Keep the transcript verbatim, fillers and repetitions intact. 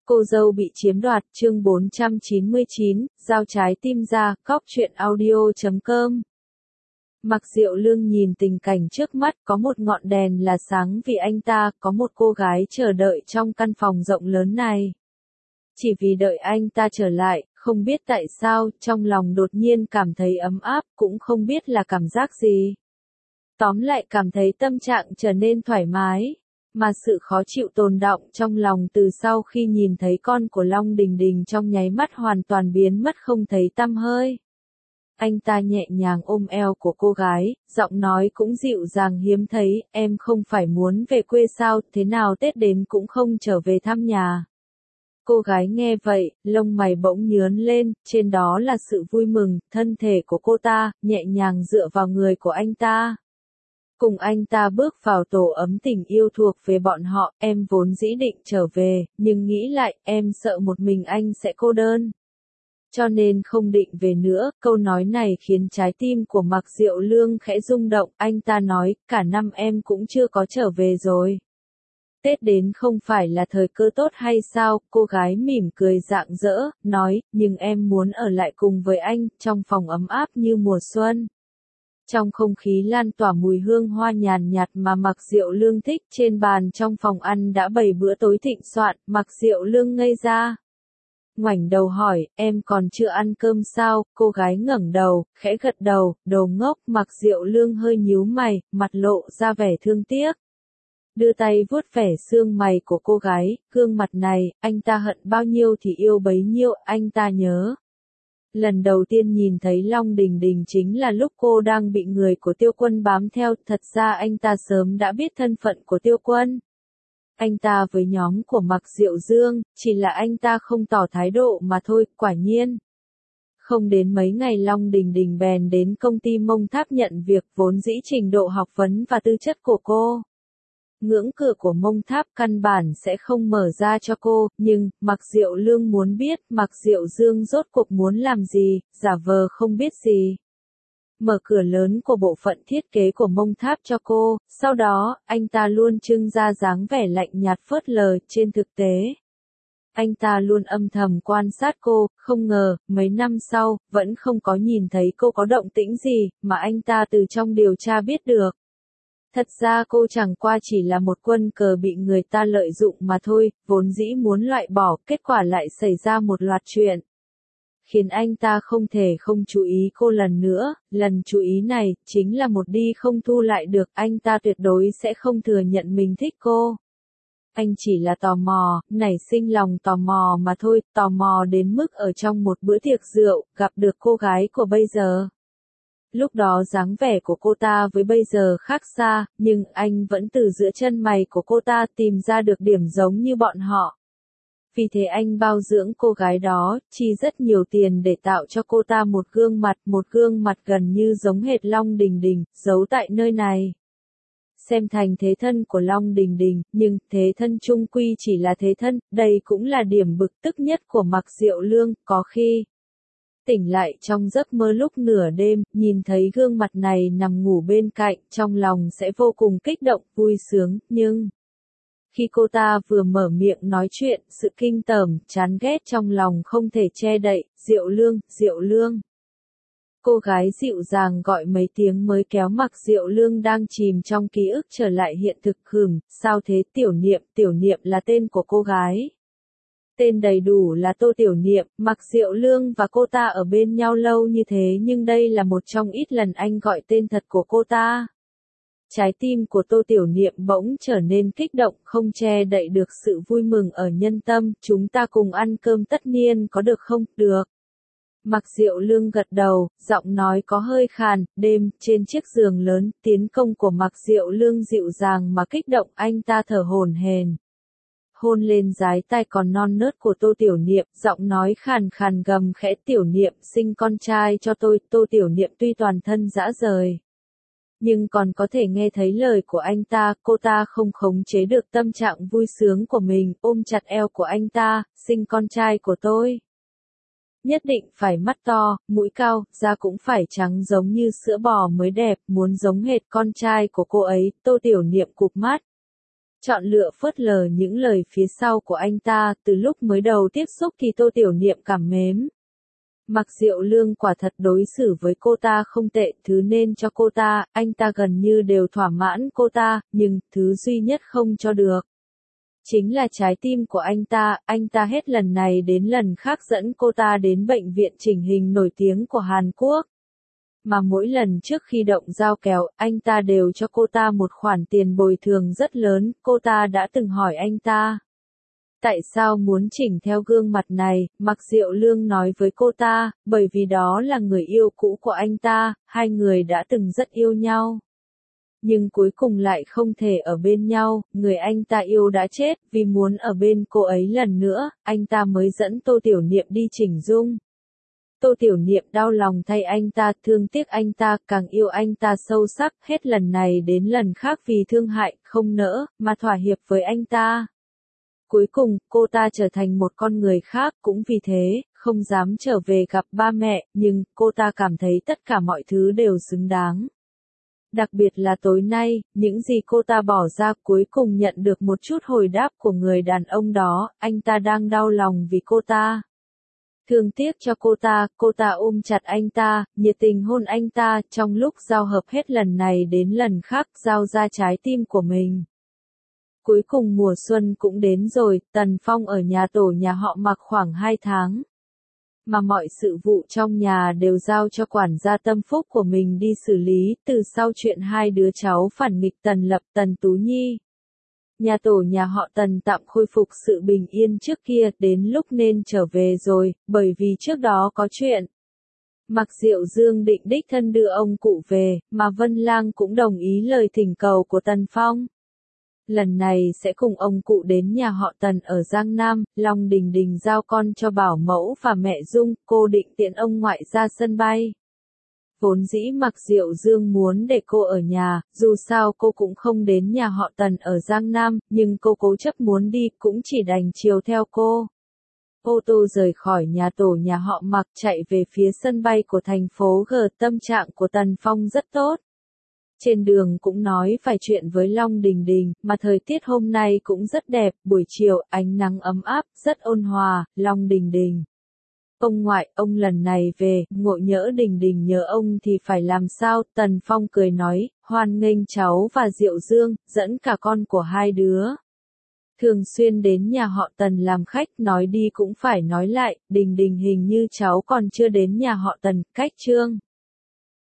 Cô dâu bị chiếm đoạt, chương bốn trăm chín mươi chín, giao trái tim ra, cóc truyện audio chấm com. Mạc Diệu Lương nhìn tình cảnh trước mắt, có một ngọn đèn là sáng vì anh ta, có một cô gái chờ đợi trong căn phòng rộng lớn này. Chỉ vì đợi anh ta trở lại, không biết tại sao, trong lòng đột nhiên cảm thấy ấm áp, cũng không biết là cảm giác gì. Tóm lại cảm thấy tâm trạng trở nên thoải mái. Mà sự khó chịu tồn đọng trong lòng từ sau khi nhìn thấy con của Long Đình Đình trong nháy mắt hoàn toàn biến mất không thấy tăm hơi. Anh ta nhẹ nhàng ôm eo của cô gái, giọng nói cũng dịu dàng hiếm thấy, em không phải muốn về quê sao, thế nào Tết đến cũng không trở về thăm nhà. Cô gái nghe vậy, lông mày bỗng nhướn lên, trên đó là sự vui mừng, thân thể của cô ta, nhẹ nhàng dựa vào người của anh ta. Cùng anh ta bước vào tổ ấm tình yêu thuộc về bọn họ, em vốn dĩ định trở về, nhưng nghĩ lại, em sợ một mình anh sẽ cô đơn. Cho nên không định về nữa, câu nói này khiến trái tim của Mạc Diệu Lương khẽ rung động, anh ta nói, cả năm em cũng chưa có trở về rồi. Tết đến không phải là thời cơ tốt hay sao, cô gái mỉm cười rạng rỡ, nói, nhưng em muốn ở lại cùng với anh, trong phòng ấm áp như mùa xuân. Trong không khí lan tỏa mùi hương hoa nhàn nhạt mà Mạc Diệu Lương thích, trên bàn trong phòng ăn đã bày bữa tối thịnh soạn, Mạc Diệu Lương ngây ra. Ngoảnh đầu hỏi, em còn chưa ăn cơm sao, cô gái ngẩng đầu, khẽ gật đầu, đồ ngốc, Mạc Diệu Lương hơi nhíu mày, mặt lộ ra vẻ thương tiếc. Đưa tay vuốt vẻ xương mày của cô gái, gương mặt này, anh ta hận bao nhiêu thì yêu bấy nhiêu, anh ta nhớ. Lần đầu tiên nhìn thấy Long Đình Đình chính là lúc cô đang bị người của Tiêu Quân bám theo, thật ra anh ta sớm đã biết thân phận của Tiêu Quân. Anh ta với nhóm của Mạc Diệu Dương, chỉ là anh ta không tỏ thái độ mà thôi, quả nhiên. Không đến mấy ngày Long Đình Đình bèn đến công ty Mông Tháp nhận việc, vốn dĩ trình độ học vấn và tư chất của cô. Ngưỡng cửa của Mông Tháp căn bản sẽ không mở ra cho cô, nhưng, Mạc Diệu Lương muốn biết, Mạc Diệu Dương rốt cuộc muốn làm gì, giả vờ không biết gì. Mở cửa lớn của bộ phận thiết kế của Mông Tháp cho cô, sau đó, anh ta luôn trưng ra dáng vẻ lạnh nhạt phớt lờ, trên thực tế. Anh ta luôn âm thầm quan sát cô, không ngờ, mấy năm sau, vẫn không có nhìn thấy cô có động tĩnh gì, mà anh ta từ trong điều tra biết được. Thật ra cô chẳng qua chỉ là một quân cờ bị người ta lợi dụng mà thôi, vốn dĩ muốn loại bỏ, kết quả lại xảy ra một loạt chuyện. Khiến anh ta không thể không chú ý cô lần nữa, lần chú ý này, chính là một đi không thu lại được, anh ta tuyệt đối sẽ không thừa nhận mình thích cô. Anh chỉ là tò mò, nảy sinh lòng tò mò mà thôi, tò mò đến mức ở trong một bữa tiệc rượu, gặp được cô gái của bây giờ. Lúc đó dáng vẻ của cô ta với bây giờ khác xa, nhưng anh vẫn từ giữa chân mày của cô ta tìm ra được điểm giống như bọn họ. Vì thế anh bao dưỡng cô gái đó, chi rất nhiều tiền để tạo cho cô ta một gương mặt, một gương mặt gần như giống hệt Long Đình Đình, giấu tại nơi này. Xem thành thế thân của Long Đình Đình, nhưng thế thân chung quy chỉ là thế thân, đây cũng là điểm bực tức nhất của Mạc Diệu Lương, có khi. Tỉnh lại trong giấc mơ lúc nửa đêm, nhìn thấy gương mặt này nằm ngủ bên cạnh, trong lòng sẽ vô cùng kích động, vui sướng, nhưng... Khi cô ta vừa mở miệng nói chuyện, sự kinh tởm, chán ghét trong lòng không thể che đậy, Diệu Lương, Diệu Lương. Cô gái dịu dàng gọi mấy tiếng mới kéo Mạc Diệu Lương đang chìm trong ký ức trở lại hiện thực, hừm, sao thế, Tiểu Niệm, Tiểu Niệm là tên của cô gái. Tên đầy đủ là Tô Tiểu Niệm, Mạc Diệu Lương và cô ta ở bên nhau lâu như thế nhưng đây là một trong ít lần anh gọi tên thật của cô ta. Trái tim của Tô Tiểu Niệm bỗng trở nên kích động, không che đậy được sự vui mừng ở nhân tâm, chúng ta cùng ăn cơm tất niên có được không, được. Mạc Diệu Lương gật đầu, giọng nói có hơi khàn, đêm, trên chiếc giường lớn, tiến công của Mạc Diệu Lương dịu dàng mà kích động, anh ta thở hổn hển. Hôn lên dái tai còn non nớt của Tô Tiểu Niệm, giọng nói khàn khàn gầm khẽ, Tiểu Niệm sinh con trai cho tôi, Tô Tiểu Niệm tuy toàn thân rã rời. Nhưng còn có thể nghe thấy lời của anh ta, cô ta không khống chế được tâm trạng vui sướng của mình, ôm chặt eo của anh ta, sinh con trai của tôi. Nhất định phải mắt to, mũi cao, da cũng phải trắng giống như sữa bò mới đẹp, muốn giống hệt con trai của cô ấy, Tô Tiểu Niệm cụp mắt. chọn lựa phớt lờ những lời phía sau của anh ta. Từ lúc mới đầu tiếp xúc thì Tô Tiểu Niệm cảm mến. Mạc Diệu Lương quả thật đối xử với cô ta không tệ, thứ nên cho cô ta, anh ta gần như đều thỏa mãn cô ta, nhưng thứ duy nhất không cho được chính là trái tim của anh ta. Anh ta hết lần này đến lần khác dẫn cô ta đến bệnh viện chỉnh hình nổi tiếng của Hàn Quốc. Mà mỗi lần trước khi động dao kéo, anh ta đều cho cô ta một khoản tiền bồi thường rất lớn. Cô ta đã từng hỏi anh ta tại sao muốn chỉnh theo gương mặt này. Mạc Diệu Lương nói với cô ta, bởi vì đó là người yêu cũ của anh ta, hai người đã từng rất yêu nhau. Nhưng cuối cùng lại không thể ở bên nhau, người anh ta yêu đã chết, vì muốn ở bên cô ấy lần nữa, anh ta mới dẫn Tô Tiểu Niệm đi chỉnh dung. Tô Tiểu Niệm đau lòng thay anh ta, thương tiếc anh ta, càng yêu anh ta sâu sắc, hết lần này đến lần khác vì thương hại, không nỡ, mà thỏa hiệp với anh ta. Cuối cùng, cô ta trở thành một con người khác, cũng vì thế, không dám trở về gặp ba mẹ, nhưng, cô ta cảm thấy tất cả mọi thứ đều xứng đáng. Đặc biệt là tối nay, những gì cô ta bỏ ra cuối cùng nhận được một chút hồi đáp của người đàn ông đó, anh ta đang đau lòng vì cô ta. Thương tiếc cho cô ta, cô ta ôm chặt anh ta, nhiệt tình hôn anh ta, trong lúc giao hợp hết lần này đến lần khác giao ra trái tim của mình. Cuối cùng mùa xuân cũng đến rồi, Tần Phong ở nhà tổ nhà họ Mạc khoảng hai tháng. Mà mọi sự vụ trong nhà đều giao cho quản gia tâm phúc của mình đi xử lý, từ sau chuyện hai đứa cháu phản nghịch Tần Lập Tần Tú Nhi. Nhà tổ nhà họ Tần tạm khôi phục sự bình yên trước kia, đến lúc nên trở về rồi, bởi vì trước đó có chuyện. Mạc Diệu Dương định đích thân đưa ông cụ về, mà Vân Lang cũng đồng ý lời thỉnh cầu của Tần Phong. Lần này sẽ cùng ông cụ đến nhà họ Tần ở Giang Nam, Long Đình Đình giao con cho bảo mẫu và mẹ Dung, cô định tiện ông ngoại ra sân bay. Vốn dĩ Mạc Diệu Dương muốn để cô ở nhà, dù sao cô cũng không đến nhà họ Tần ở Giang Nam, nhưng cô cố chấp muốn đi, cũng chỉ đành chiều theo cô. Ô tô rời khỏi nhà tổ nhà họ Mạc chạy về phía sân bay của thành phố G. Tâm trạng của Tần Phong rất tốt. Trên đường cũng nói vài chuyện với Long Đình Đình, mà thời tiết hôm nay cũng rất đẹp, buổi chiều, ánh nắng ấm áp, rất ôn hòa. Long Đình Đình: ông ngoại, ông lần này về, ngộ nhỡ Đình Đình nhớ ông thì phải làm sao? Tần Phong cười nói, hoan nghênh cháu và Diệu Dương, dẫn cả con của hai đứa. Thường xuyên đến nhà họ Tần làm khách, nói đi cũng phải nói lại, Đình Đình hình như cháu còn chưa đến nhà họ Tần, cách Trương